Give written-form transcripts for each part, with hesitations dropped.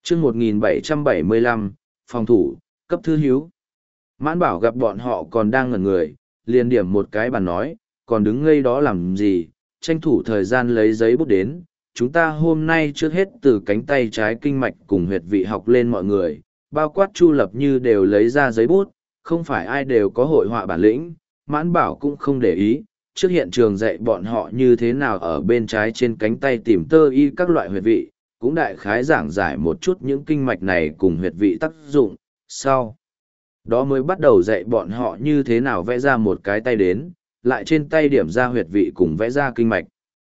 chương 1775, phòng thủ, cấp thư hiếu. Mãn Bảo gặp bọn họ còn đang ngẩn người, liền điểm một cái bàn nói, còn đứng ngây đó làm gì, tranh thủ thời gian lấy giấy bút đến. Chúng ta hôm nay trước hết từ cánh tay trái kinh mạch cùng huyệt vị học lên mọi người, bao quát Chu Lập Như đều lấy ra giấy bút, không phải ai đều có hội họa bản lĩnh. Mãn Bảo cũng không để ý, trước hiện trường dạy bọn họ như thế nào ở bên trái trên cánh tay tìm tơ y các loại huyệt vị, cũng đại khái giảng giải một chút những kinh mạch này cùng huyệt vị tác dụng, sau đó mới bắt đầu dạy bọn họ như thế nào vẽ ra một cái tay đến, lại trên tay điểm ra huyệt vị cùng vẽ ra kinh mạch.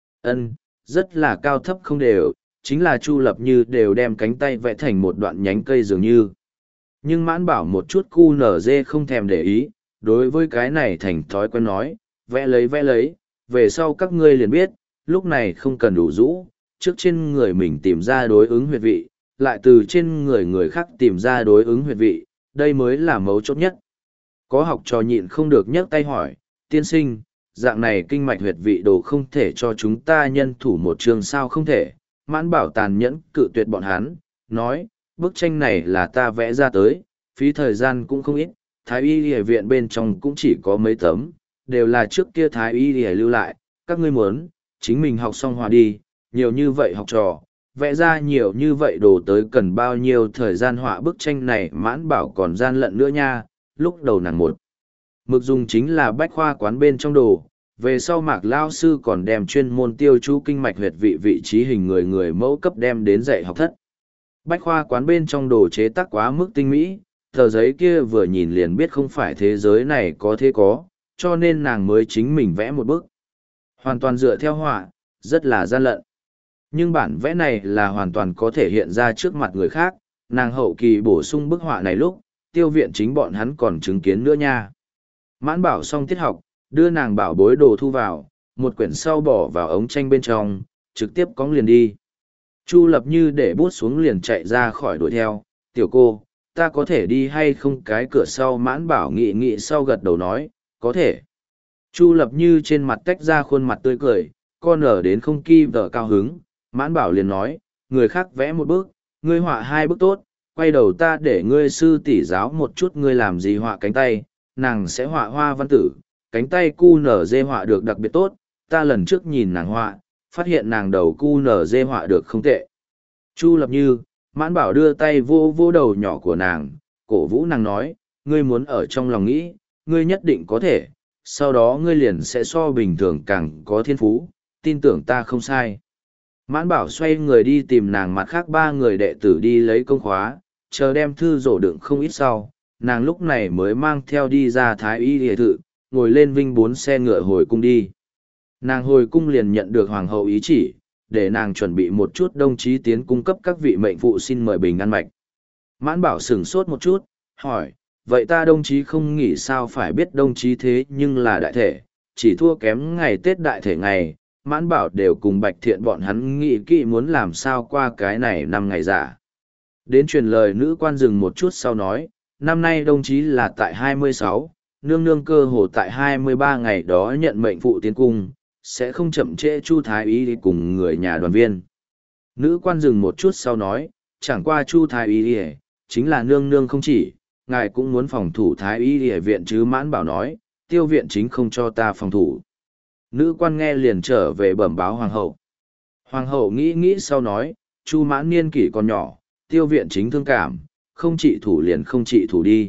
Rất là cao thấp không đều, chính là Chu Lập Như đều đem cánh tay vẽ thành một đoạn nhánh cây dường như. Nhưng Mãn Bảo một chút cu nở dê không thèm để ý, đối với cái này thành thói quen nói, vẽ lấy, về sau các ngươi liền biết, lúc này không cần đủ rũ, trước trên người mình tìm ra đối ứng huyệt vị, lại từ trên người người khác tìm ra đối ứng huyệt vị, đây mới là mấu chốt nhất. Có học trò nhịn không được nhấc tay hỏi, tiên sinh, dạng này kinh mạch huyệt vị đồ không thể cho chúng ta nhân thủ một trường sao không thể. Mãn Bảo tàn nhẫn cự tuyệt bọn hắn, nói, bức tranh này là ta vẽ ra tới, phí thời gian cũng không ít, Thái Y Y viện bên trong cũng chỉ có mấy tấm, đều là trước kia Thái Y Y lưu lại, các ngươi muốn, chính mình học xong hòa đi, nhiều như vậy học trò, vẽ ra nhiều như vậy đồ tới cần bao nhiêu thời gian họa bức tranh này. Mãn Bảo còn gian lận nữa nha, lúc đầu nàng một mực dùng chính là bách khoa quán bên trong đồ, về sau Mạc Lao sư còn đem chuyên môn tiêu chú kinh mạch huyệt vị vị trí hình người mẫu cấp đem đến dạy học thất. Bách khoa quán bên trong đồ chế tác quá mức tinh mỹ, tờ giấy kia vừa nhìn liền biết không phải thế giới này có thế có, cho nên nàng mới chính mình vẽ một bức. Hoàn toàn dựa theo họa, rất là gian lận. Nhưng bản vẽ này là hoàn toàn có thể hiện ra trước mặt người khác, nàng hậu kỳ bổ sung bức họa này lúc, Tiêu viện chính bọn hắn còn chứng kiến nữa nha. Mãn Bảo xong tiết học, đưa nàng bảo bối đồ thu vào, một quyển sau bỏ vào ống tranh bên trong, trực tiếp cóng liền đi. Chu Lập Như để bút xuống liền chạy ra khỏi đuổi theo, tiểu cô, ta có thể đi hay không? Cái cửa sau. Mãn Bảo nghị sau gật đầu nói, có thể. Chu Lập Như trên mặt tách ra khuôn mặt tươi cười, con ở đến không kim tờ cao hứng. Mãn Bảo liền nói, người khác vẽ một bức, ngươi họa hai bức tốt, quay đầu ta để ngươi sư tỷ giáo một chút ngươi làm gì họa cánh tay, nàng sẽ họa hoa văn tử, cánh tay cu nở dê họa được đặc biệt tốt, ta lần trước nhìn nàng họa, phát hiện nàng đầu cu nở dê họa được không tệ. Chu Lập Như, Mãn Bảo đưa tay vô vô đầu nhỏ của nàng, cổ vũ nàng nói, ngươi muốn ở trong lòng nghĩ, ngươi nhất định có thể, sau đó ngươi liền sẽ so bình thường càng có thiên phú, tin tưởng ta không sai. Mãn Bảo xoay người đi tìm nàng mặt khác ba người đệ tử đi lấy công khóa, chờ đem thư rổ đựng không ít sau, nàng lúc này mới mang theo đi ra Thái Y Y thự, ngồi lên vinh 4 xe ngựa hồi cung đi. Nàng hồi cung liền nhận được hoàng hậu ý chỉ, để nàng chuẩn bị một chút đồng chí tiến cung cấp các vị mệnh phụ xin mời bình an mạch. Mãn Bảo sửng sốt một chút, hỏi, vậy ta đồng chí không nghĩ sao? Phải biết đồng chí thế nhưng là đại thể, chỉ thua kém ngày Tết đại thể ngày. Mãn Bảo đều cùng Bạch Thiện bọn hắn nghĩ kỹ muốn làm sao qua cái này 5 ngày giả. Đến truyền lời nữ quan dừng một chút sau nói, năm nay đồng chí là tại 26, nương nương cơ hồ tại 23 ngày đó nhận mệnh phụ tiến cung, sẽ không chậm trễ Chu Thái Y cùng người nhà đoàn viên. Nữ quan dừng một chút sau nói, chẳng qua Chu Thái Y chính là nương nương không chỉ, ngài cũng muốn phòng thủ Thái Y viện chứ? Mãn Bảo nói, Tiêu viện chính không cho ta phòng thủ. Nữ quan nghe liền trở về bẩm báo hoàng hậu. Hoàng hậu nghĩ sau nói, Chu Mãn niên kỷ còn nhỏ, Tiêu viện chính thương cảm, không trị thủ liền không trị thủ đi.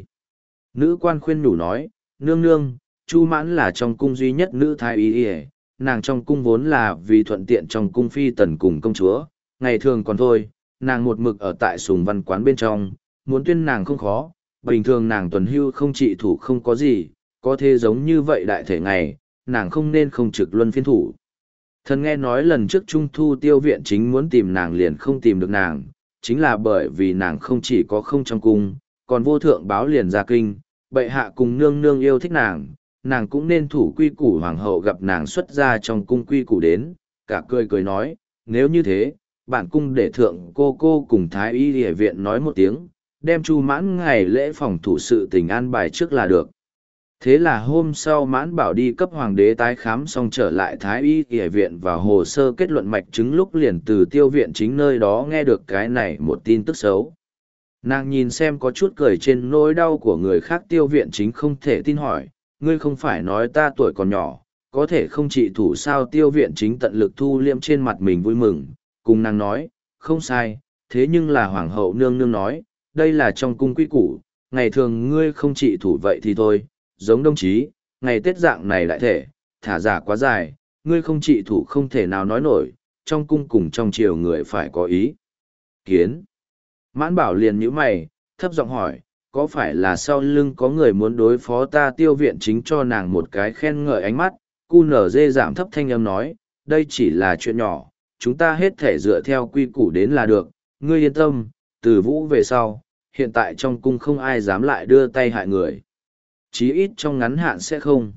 Nữ quan khuyên nhủ nói, nương nương, Chu Mãn là trong cung duy nhất nữ thái y, nàng trong cung vốn là vì thuận tiện trong cung phi tần cùng công chúa, ngày thường còn thôi, nàng một mực ở tại Sùng Văn quán bên trong, muốn tuyên nàng không khó, bình thường nàng tuần hưu không trị thủ không có gì, có thể giống như vậy đại thể ngày, nàng không nên không trực luân phiên thủ. Thần nghe nói lần trước Trung Thu Tiêu viện chính muốn tìm nàng liền không tìm được nàng, chính là bởi vì nàng không chỉ có không trong cung, còn vô thượng báo liền ra kinh, bệ hạ cùng nương nương yêu thích nàng, nàng cũng nên thủ quy củ. Hoàng hậu gặp nàng xuất ra trong cung quy củ đến, cả cười nói, nếu như thế, bản cung để thượng cô cùng Thái Y Y viện nói một tiếng, đem Chu Mãn ngày lễ phòng thủ sự tình an bài trước là được. Thế là hôm sau Mãn Bảo đi cấp hoàng đế tái khám xong trở lại Thái Y Y viện và hồ sơ kết luận mạch chứng lúc liền từ Tiêu Viện Chính nơi đó nghe được cái này một tin tức xấu. Nàng nhìn xem có chút cười trên nỗi đau của người khác. Tiêu Viện Chính không thể tin hỏi, ngươi không phải nói ta tuổi còn nhỏ, có thể không trị thủ sao? Tiêu Viện Chính tận lực thu liêm trên mặt mình vui mừng, cùng nàng nói, không sai, thế nhưng là hoàng hậu nương nương nói, đây là trong cung quy củ, ngày thường ngươi không trị thủ vậy thì thôi, giống đồng chí, ngày Tết dạng này lại thể, thả giả quá dài, ngươi không trị thủ không thể nào nói nổi, trong cung cùng trong triều người phải có ý kiến. Mãn Bảo liền nhíu mày, thấp giọng hỏi, có phải là sau lưng có người muốn đối phó ta? Tiêu Viện Chính cho nàng một cái khen ngợi ánh mắt, cu nở dê giảm thấp thanh âm nói, đây chỉ là chuyện nhỏ, chúng ta hết thể dựa theo quy củ đến là được, ngươi yên tâm, từ Vũ về sau, hiện tại trong cung không ai dám lại đưa tay hại người. Chí ít trong ngắn hạn sẽ không.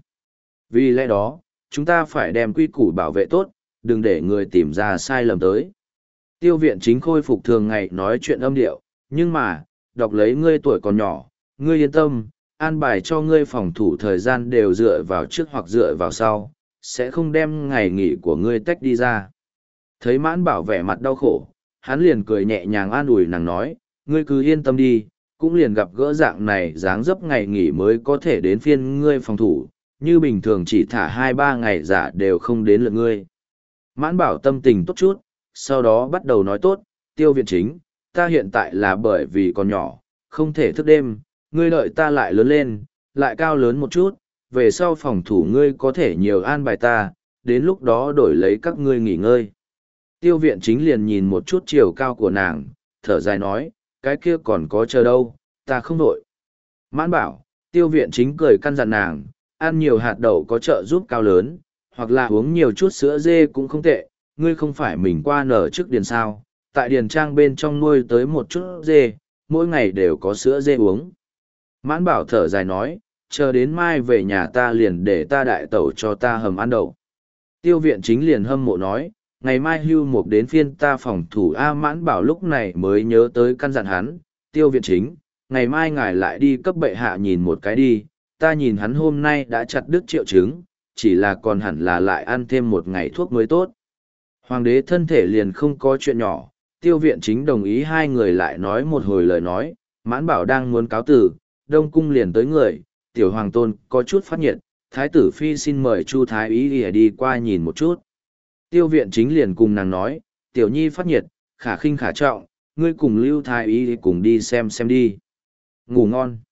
Vì lẽ đó, chúng ta phải đem quy củ bảo vệ tốt, đừng để người tìm ra sai lầm tới. Tiêu Viện Chính khôi phục thường ngày nói chuyện âm điệu, nhưng mà, đọc lấy ngươi tuổi còn nhỏ, ngươi yên tâm, an bài cho ngươi phòng thủ thời gian đều dựa vào trước hoặc dựa vào sau, sẽ không đem ngày nghỉ của ngươi tách đi ra. Thấy Mãn Bảo vẻ mặt đau khổ, hắn liền cười nhẹ nhàng an ủi nàng nói, ngươi cứ yên tâm đi, cũng liền gặp gỡ dạng này dáng dấp ngày nghỉ mới có thể đến phiên ngươi phòng thủ, như bình thường chỉ thả 2-3 ngày giả đều không đến lượt ngươi. Mãn Bảo tâm tình tốt chút, sau đó bắt đầu nói tốt, Tiêu Viện Chính, ta hiện tại là bởi vì còn nhỏ, không thể thức đêm, ngươi đợi ta lại lớn lên, lại cao lớn một chút, về sau phòng thủ ngươi có thể nhiều an bài ta, đến lúc đó đổi lấy các ngươi nghỉ ngơi. Tiêu Viện Chính liền nhìn một chút chiều cao của nàng, thở dài nói, cái kia còn có chờ đâu, ta không đổi. Mãn Bảo, Tiêu Viện Chính cười căn dặn nàng, ăn nhiều hạt đậu có trợ giúp cao lớn, hoặc là uống nhiều chút sữa dê cũng không tệ, ngươi không phải mình qua nở trước điền sao, tại điền trang bên trong nuôi tới một chút dê, mỗi ngày đều có sữa dê uống. Mãn Bảo thở dài nói, chờ đến mai về nhà ta liền để ta đại tẩu cho ta hầm ăn đậu. Tiêu Viện Chính liền hâm mộ nói, ngày mai Hưu Mục đến phiên ta phòng thủ. Mãn Bảo lúc này mới nhớ tới căn dặn hắn, Tiêu Viện Chính, ngày mai ngài lại đi cấp bệ hạ nhìn một cái đi, ta nhìn hắn hôm nay đã chặt đứt triệu chứng, chỉ là còn hẳn là lại ăn thêm một ngày thuốc mới tốt. Hoàng đế thân thể liền không có chuyện nhỏ, Tiêu Viện Chính đồng ý. Hai người lại nói một hồi lời nói, Mãn Bảo đang muốn cáo từ, Đông Cung liền tới người, tiểu hoàng tôn có chút phát nhiệt, Thái tử Phi xin mời Chu Thái Y đi qua nhìn một chút. Tiêu Viện Chính liền cùng nàng nói, tiểu nhi phát nhiệt, khả khinh khả trọng, ngươi cùng Lưu Thái Y cùng đi xem đi. Ngủ ngon.